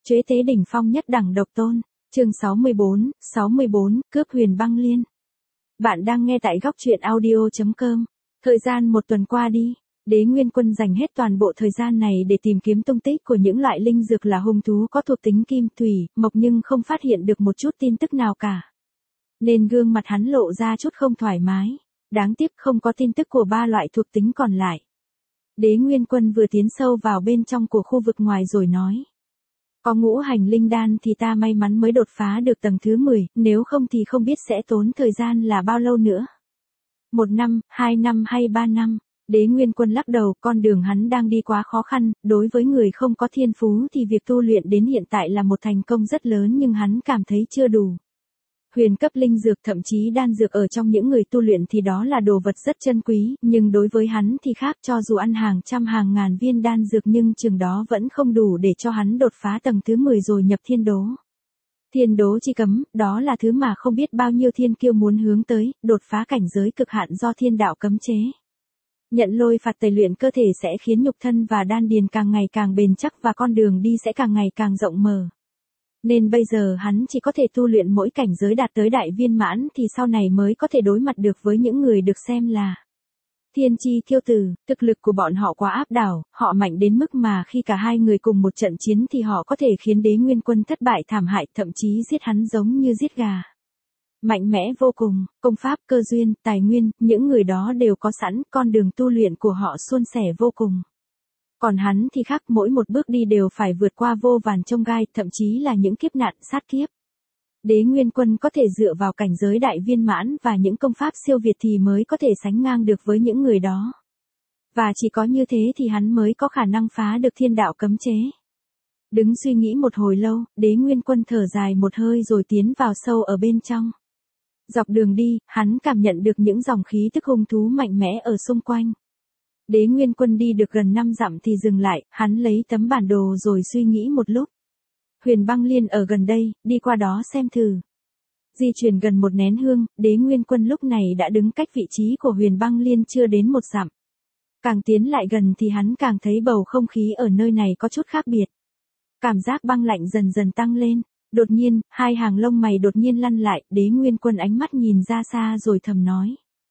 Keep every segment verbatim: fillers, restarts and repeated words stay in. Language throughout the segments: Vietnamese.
Chế tế đỉnh phong nhất đẳng độc tôn. Chương sáu mươi bốn, sáu mươi bốn, cướp Huyền Băng Liên. Bạn đang nghe tại góc truyện audio chấm com. Thời gian một tuần qua đi, Đế Nguyên Quân dành hết toàn bộ thời gian này để tìm kiếm tung tích của những loại linh dược là hung thú có thuộc tính kim, thủy, mộc nhưng không phát hiện được một chút tin tức nào cả. Nên gương mặt hắn lộ ra chút không thoải mái. Đáng tiếc không có tin tức của ba loại thuộc tính còn lại. Đế Nguyên Quân vừa tiến sâu vào bên trong của khu vực ngoài rồi nói. Có ngũ hành linh đan thì ta may mắn mới đột phá được tầng thứ mười, nếu không thì không biết sẽ tốn thời gian là bao lâu nữa. Một năm, hai năm hay ba năm, Đế Nguyên Quân lắc đầu, con đường hắn đang đi quá khó khăn, đối với người không có thiên phú thì việc tu luyện đến hiện tại là một thành công rất lớn nhưng hắn cảm thấy chưa đủ. Huyền cấp linh dược thậm chí đan dược ở trong những người tu luyện thì đó là đồ vật rất chân quý, nhưng đối với hắn thì khác, cho dù ăn hàng trăm hàng ngàn viên đan dược nhưng chừng đó vẫn không đủ để cho hắn đột phá tầng thứ mười rồi nhập thiên đố. Thiên đố chi cấm, đó là thứ mà không biết bao nhiêu thiên kiêu muốn hướng tới, đột phá cảnh giới cực hạn do thiên đạo cấm chế. Nhận lôi phạt tẩy luyện cơ thể sẽ khiến nhục thân và đan điền càng ngày càng bền chắc và con đường đi sẽ càng ngày càng rộng mở. Nên bây giờ hắn chỉ có thể tu luyện mỗi cảnh giới đạt tới đại viên mãn thì sau này mới có thể đối mặt được với những người được xem là thiên chi kiêu tử. Thực lực của bọn họ quá áp đảo, họ mạnh đến mức mà khi cả hai người cùng một trận chiến thì họ có thể khiến Đế Nguyên Quân thất bại thảm hại, thậm chí giết hắn giống như giết gà. Mạnh mẽ vô cùng, công pháp, cơ duyên, tài nguyên, những người đó đều có sẵn, con đường tu luyện của họ suôn sẻ vô cùng. Còn hắn thì khác, mỗi một bước đi đều phải vượt qua vô vàn chông gai, thậm chí là những kiếp nạn, sát kiếp. Đế Nguyên Quân có thể dựa vào cảnh giới đại viên mãn và những công pháp siêu việt thì mới có thể sánh ngang được với những người đó. Và chỉ có như thế thì hắn mới có khả năng phá được thiên đạo cấm chế. Đứng suy nghĩ một hồi lâu, Đế Nguyên Quân thở dài một hơi rồi tiến vào sâu ở bên trong. Dọc đường đi, hắn cảm nhận được những dòng khí tức hung thú mạnh mẽ ở xung quanh. Đế Nguyên Quân đi được gần năm dặm thì dừng lại, hắn lấy tấm bản đồ rồi suy nghĩ một lúc. Huyền Băng Liên ở gần đây, đi qua đó xem thử. Di chuyển gần một nén hương, Đế Nguyên Quân lúc này đã đứng cách vị trí của Huyền Băng Liên chưa đến một dặm. Càng tiến lại gần thì hắn càng thấy bầu không khí ở nơi này có chút khác biệt. Cảm giác băng lạnh dần dần tăng lên. Đột nhiên, hai hàng lông mày đột nhiên lăn lại, Đế Nguyên Quân ánh mắt nhìn ra xa rồi thầm nói.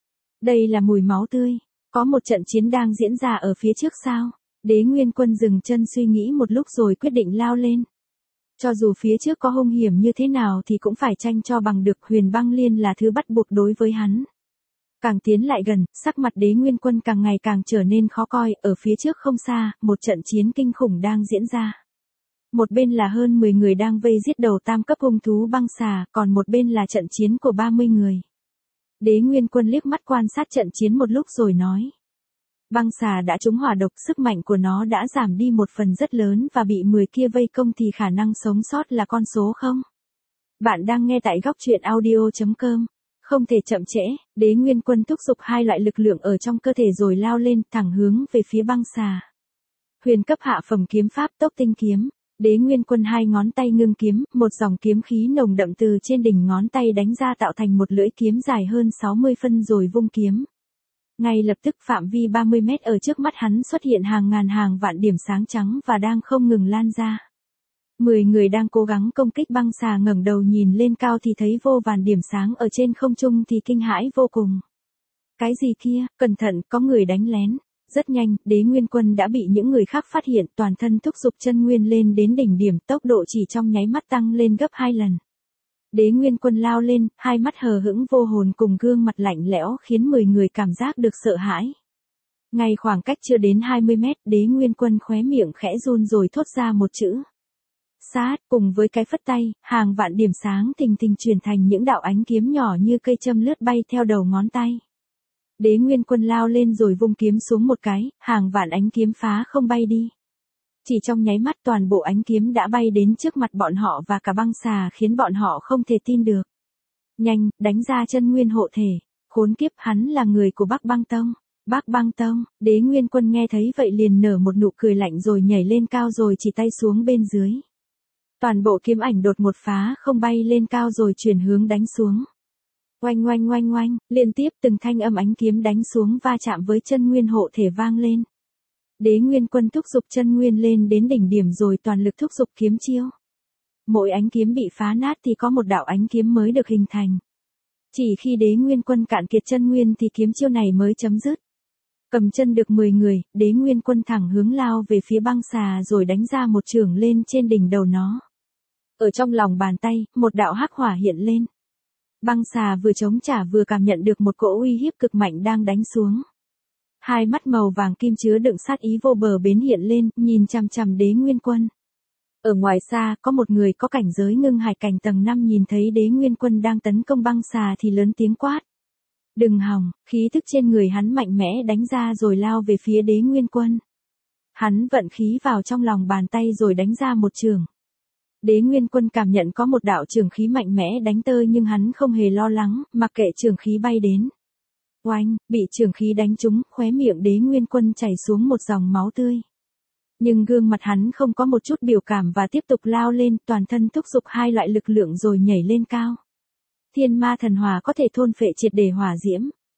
Đây là mùi máu tươi. Có một trận chiến đang diễn ra ở phía trước sao? Đế Nguyên Quân dừng chân suy nghĩ một lúc rồi quyết định lao lên. Cho dù phía trước có hung hiểm như thế nào thì cũng phải tranh cho bằng được, Huyền Băng Liên là thứ bắt buộc đối với hắn. Càng tiến lại gần, sắc mặt Đế Nguyên Quân càng ngày càng trở nên khó coi, ở phía trước không xa, một trận chiến kinh khủng đang diễn ra. Một bên là hơn mười người đang vây giết đầu tam cấp hung thú băng xà, còn một bên là trận chiến của ba mươi người. Đế Nguyên Quân liếc mắt quan sát trận chiến một lúc rồi nói. Băng xà đã trúng hỏa độc, sức mạnh của nó đã giảm đi một phần rất lớn và bị mười kia vây công thì khả năng sống sót là con số không? Bạn đang nghe tại góc truyện audio chấm com. Không thể chậm trễ, Đế Nguyên Quân thúc giục hai loại lực lượng ở trong cơ thể rồi lao lên thẳng hướng về phía băng xà. Huyền cấp hạ phẩm kiếm pháp Tốc Tinh Kiếm. Đế Nguyên Quân hai ngón tay ngưng kiếm, một dòng kiếm khí nồng đậm từ trên đỉnh ngón tay đánh ra tạo thành một lưỡi kiếm dài hơn sáu mươi phân rồi vung kiếm. Ngay lập tức phạm vi ba mươi mét ở trước mắt hắn xuất hiện hàng ngàn hàng vạn điểm sáng trắng và đang không ngừng lan ra. Mười người đang cố gắng công kích băng xà ngẩng đầu nhìn lên cao thì thấy vô vàn điểm sáng ở trên không trung thì kinh hãi vô cùng. Cái gì kia, cẩn thận, có người đánh lén. Rất nhanh, Đế Nguyên Quân đã bị những người khác phát hiện, toàn thân thúc giục chân nguyên lên đến đỉnh điểm, tốc độ chỉ trong nháy mắt tăng lên gấp hai lần. Đế Nguyên Quân lao lên, hai mắt hờ hững vô hồn cùng gương mặt lạnh lẽo khiến mười người cảm giác được sợ hãi. Ngay khoảng cách chưa đến hai mươi mét, Đế Nguyên Quân khóe miệng khẽ run rồi thốt ra một chữ. Sát, cùng với cái phất tay, hàng vạn điểm sáng thình thình chuyển thành những đạo ánh kiếm nhỏ như cây châm lướt bay theo đầu ngón tay. Đế Nguyên Quân lao lên rồi vung kiếm xuống một cái, hàng vạn ánh kiếm phá không bay đi. Chỉ trong nháy mắt toàn bộ ánh kiếm đã bay đến trước mặt bọn họ và cả băng xà khiến bọn họ không thể tin được. Nhanh, đánh ra chân nguyên hộ thể. Khốn kiếp, hắn là người của Bắc Băng Tông. Bắc Băng Tông, Đế Nguyên Quân nghe thấy vậy liền nở một nụ cười lạnh rồi nhảy lên cao rồi chỉ tay xuống bên dưới. Toàn bộ kiếm ảnh đột một phá không bay lên cao rồi chuyển hướng đánh xuống. Oanh oanh oanh oanh, liên tiếp từng thanh âm ánh kiếm đánh xuống va chạm với chân nguyên hộ thể vang lên. Đế Nguyên Quân thúc giục chân nguyên lên đến đỉnh điểm rồi toàn lực thúc giục kiếm chiêu. Mỗi ánh kiếm bị phá nát thì có một đạo ánh kiếm mới được hình thành. Chỉ khi Đế Nguyên Quân cạn kiệt chân nguyên thì kiếm chiêu này mới chấm dứt. Cầm chân được mười người, Đế Nguyên Quân thẳng hướng lao về phía băng xà rồi đánh ra một chưởng lên trên đỉnh đầu nó. Ở trong lòng bàn tay, một đạo hắc hỏa hiện lên. Băng xà vừa chống trả vừa cảm nhận được một cỗ uy hiếp cực mạnh đang đánh xuống. Hai mắt màu vàng kim chứa đựng sát ý vô bờ bến hiện lên, nhìn chằm chằm Đế Nguyên Quân. Ở ngoài xa, có một người có cảnh giới ngưng hải cảnh tầng năm nhìn thấy Đế Nguyên Quân đang tấn công băng xà thì lớn tiếng quát. Đừng hòng, khí thức trên người hắn mạnh mẽ đánh ra rồi lao về phía Đế Nguyên Quân. Hắn vận khí vào trong lòng bàn tay rồi đánh ra một chưởng. Đế Nguyên Quân cảm nhận có một đạo chưởng khí mạnh mẽ đánh tơi nhưng hắn không hề lo lắng, mặc kệ chưởng khí bay đến. Oanh, bị chưởng khí đánh trúng, khóe miệng Đế Nguyên Quân chảy xuống một dòng máu tươi. Nhưng gương mặt hắn không có một chút biểu cảm và tiếp tục lao lên, toàn thân thúc giục hai loại lực lượng rồi nhảy lên cao. Thiên ma thần hỏa có thể thôn phệ triệt để hỏa diễm.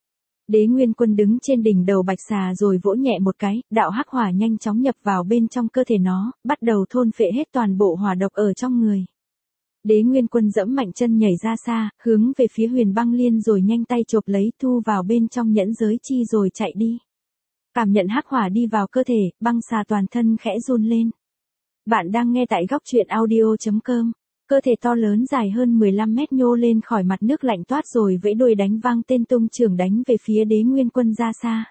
Đế Nguyên Quân đứng trên đỉnh đầu bạch xà rồi vỗ nhẹ một cái, đạo hắc hỏa nhanh chóng nhập vào bên trong cơ thể nó, bắt đầu thôn phệ hết toàn bộ hỏa độc ở trong người. Đế Nguyên Quân giẫm mạnh chân nhảy ra xa, hướng về phía Huyền Băng Liên rồi nhanh tay chộp lấy thu vào bên trong nhẫn giới chi rồi chạy đi. Cảm nhận hắc hỏa đi vào cơ thể, băng xà toàn thân khẽ run lên. Bạn đang nghe tại góc truyện audio chấm com. Cơ thể to lớn dài hơn mười lăm mét nhô lên khỏi mặt nước lạnh toát rồi vẫy đuôi đánh vang tên tung chưởng đánh về phía Đế Nguyên Quân ra xa.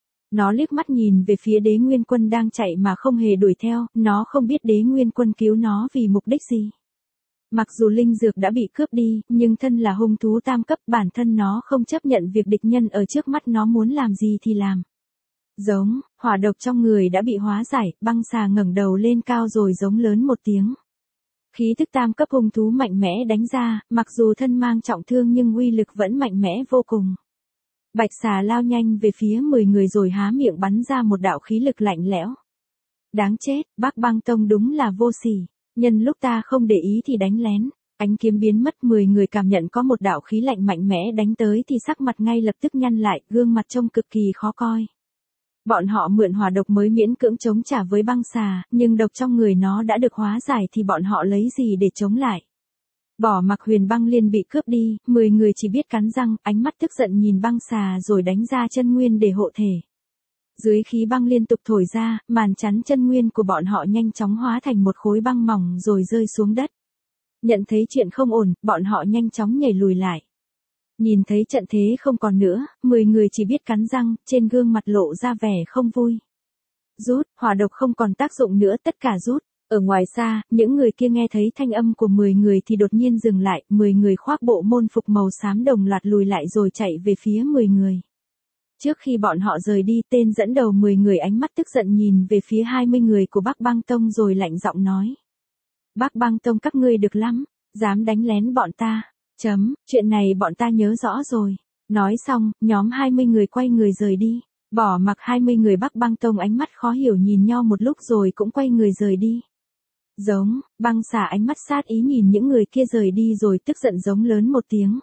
Nó liếc mắt nhìn về phía Đế Nguyên Quân đang chạy mà không hề đuổi theo, nó không biết Đế Nguyên Quân cứu nó vì mục đích gì. Mặc dù linh dược đã bị cướp đi, nhưng thân là hung thú tam cấp bản thân nó không chấp nhận việc địch nhân ở trước mắt nó muốn làm gì thì làm. Giống, hỏa độc trong người đã bị hóa giải, băng xà ngẩng đầu lên cao rồi giống lớn một tiếng. Khí thức tam cấp hung thú mạnh mẽ đánh ra, mặc dù thân mang trọng thương nhưng uy lực vẫn mạnh mẽ vô cùng. Bạch xà lao nhanh về phía mười người rồi há miệng bắn ra một đạo khí lực lạnh lẽo. Đáng chết, Bắc Băng Tông đúng là vô sỉ, nhân lúc ta không để ý thì đánh lén. Ánh kiếm biến mất, mười người cảm nhận có một đạo khí lạnh mạnh mẽ đánh tới thì sắc mặt ngay lập tức nhăn lại, gương mặt trông cực kỳ khó coi. Bọn họ mượn hỏa độc mới miễn cưỡng chống trả với băng xà, nhưng độc trong người nó đã được hóa giải thì bọn họ lấy gì để chống lại. Bỏ mặc Huyền Băng Liên bị cướp đi, mười người chỉ biết cắn răng, ánh mắt tức giận nhìn băng xà rồi đánh ra chân nguyên để hộ thể. Dưới khí băng liên tục thổi ra, màn chắn chân nguyên của bọn họ nhanh chóng hóa thành một khối băng mỏng rồi rơi xuống đất. Nhận thấy chuyện không ổn, bọn họ nhanh chóng nhảy lùi lại. Nhìn thấy trận thế không còn nữa, mười người chỉ biết cắn răng, trên gương mặt lộ ra vẻ không vui. Rút, hỏa độc không còn tác dụng nữa, tất cả rút. Ở ngoài xa, những người kia nghe thấy thanh âm của mười người thì đột nhiên dừng lại, mười người khoác bộ môn phục màu xám đồng loạt lùi lại rồi chạy về phía mười người. Trước khi bọn họ rời đi, tên dẫn đầu mười người ánh mắt tức giận nhìn về phía hai mươi người của Bắc Băng Tông rồi lạnh giọng nói. Bắc Băng Tông các ngươi được lắm, dám đánh lén bọn ta. Chấm, chuyện này bọn ta nhớ rõ rồi. Nói xong, nhóm hai mươi người quay người rời đi. Bỏ mặc hai mươi người Bắc Băng Tông ánh mắt khó hiểu nhìn nhau một lúc rồi cũng quay người rời đi. Giống, băng xà ánh mắt sát ý nhìn những người kia rời đi rồi tức giận giống lớn một tiếng.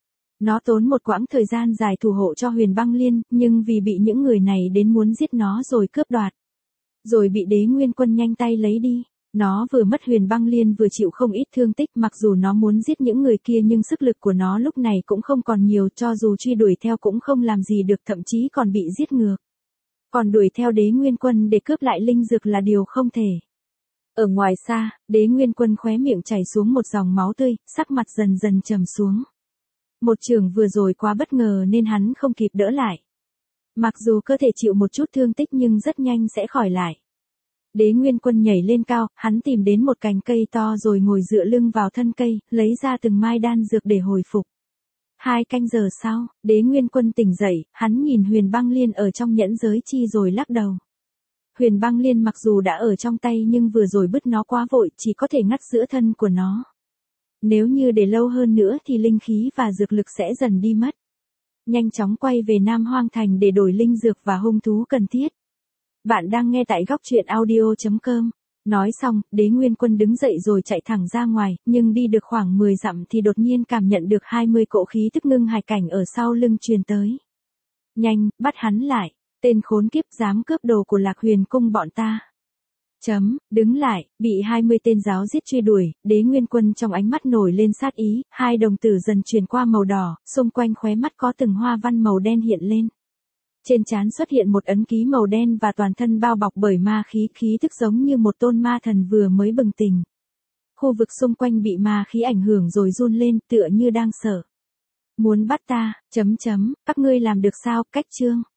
Nó tốn một quãng thời gian dài thủ hộ cho Huyền Băng Liên, nhưng vì bị những người này đến muốn giết nó rồi cướp đoạt. Rồi bị Đế Nguyên Quân nhanh tay lấy đi. Nó vừa mất Huyền Băng Liên vừa chịu không ít thương tích, mặc dù nó muốn giết những người kia nhưng sức lực của nó lúc này cũng không còn nhiều, cho dù truy đuổi theo cũng không làm gì được, thậm chí còn bị giết ngược. Còn đuổi theo Đế Nguyên Quân để cướp lại linh dược là điều không thể. Ở ngoài xa, Đế Nguyên Quân khóe miệng chảy xuống một dòng máu tươi, sắc mặt dần dần trầm xuống. Một trường vừa rồi quá bất ngờ nên hắn không kịp đỡ lại. Mặc dù cơ thể chịu một chút thương tích nhưng rất nhanh sẽ khỏi lại. Đế Nguyên Quân nhảy lên cao, hắn tìm đến một cành cây to rồi ngồi dựa lưng vào thân cây, lấy ra từng mai đan dược để hồi phục. Hai canh giờ sau, Đế Nguyên Quân tỉnh dậy, hắn nhìn Huyền Băng Liên ở trong nhẫn giới chi rồi lắc đầu. Huyền Băng Liên mặc dù đã ở trong tay nhưng vừa rồi bứt nó quá vội, chỉ có thể ngắt giữa thân của nó. Nếu như để lâu hơn nữa thì linh khí và dược lực sẽ dần đi mất. Nhanh chóng quay về Nam Hoang Thành để đổi linh dược và hung thú cần thiết. Bạn đang nghe tại góc truyện audio chấm com. Nói xong, Đế Nguyên Quân đứng dậy rồi chạy thẳng ra ngoài, nhưng đi được khoảng mười dặm thì đột nhiên cảm nhận được hai mươi cỗ khí tức ngưng hải cảnh ở sau lưng truyền tới. Nhanh, bắt hắn lại, tên khốn kiếp dám cướp đồ của Lạc Huyền cung bọn ta. Chấm, đứng lại, bị hai mươi tên giáo giết truy đuổi, Đế Nguyên Quân trong ánh mắt nổi lên sát ý, hai đồng tử dần chuyển qua màu đỏ, xung quanh khóe mắt có từng hoa văn màu đen hiện lên. Trên trán xuất hiện một ấn ký màu đen và toàn thân bao bọc bởi ma khí, khí thức giống như một tôn ma thần vừa mới bừng tỉnh. Khu vực xung quanh bị ma khí ảnh hưởng rồi run lên, tựa như đang sợ. Muốn bắt ta, chấm chấm, các ngươi làm được sao, cách chương.